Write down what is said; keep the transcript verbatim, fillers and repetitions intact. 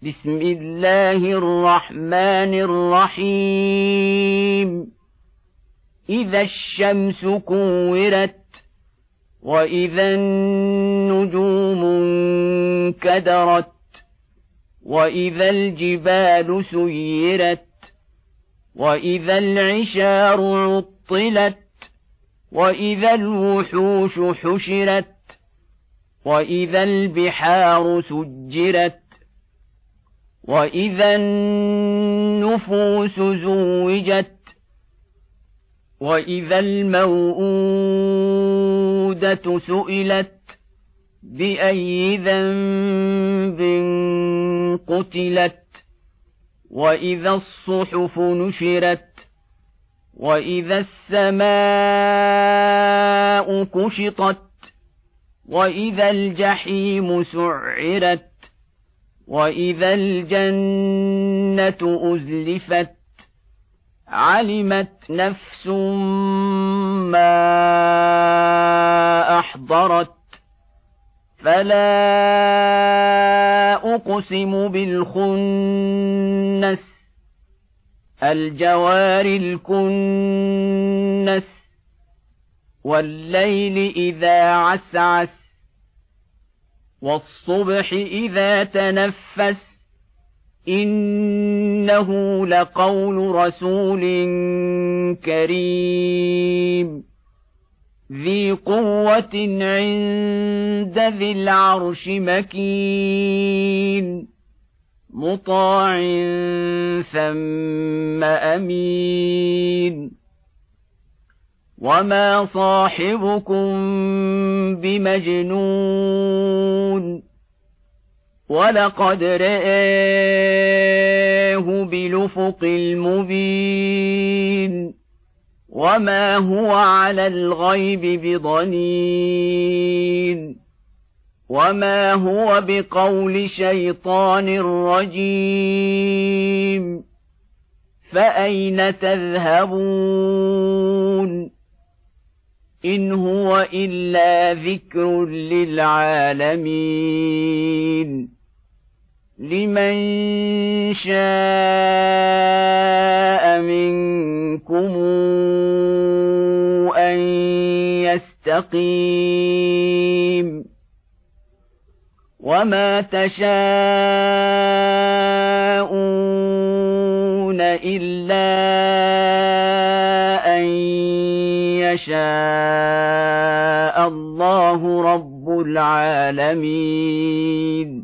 بسم الله الرحمن الرحيم إذا الشمس كورت وإذا النجوم انكدرت وإذا الجبال سيرت وإذا العشار عطلت وإذا الوحوش حشرت وإذا البحار سجرت وإذا النفوس زوجت وإذا الموءودة سئلت بأي ذنب قتلت وإذا الصحف نشرت وإذا السماء كشطت وإذا الجحيم سعرت وإذا الجنة أزلفت علمت نفس ما أحضرت فلا أقسم بالخنس الجوار الكنس والليل إذا عسعس والصبح إذا تنفس إنه لقول رسول كريم ذي قوة عند ذي العرش مكين مطاع ثم أمين وما صاحبكم بمجنون ولقد رآه بالأفق المبين وما هو على الغيب بضنين وما هو بقول شيطان رجيم فأين تذهبون إن هو إلا ذكر للعالمين لمن شاء منكم أن يستقيم وما تشاءون إلا أن يشاء الله رب العالمين.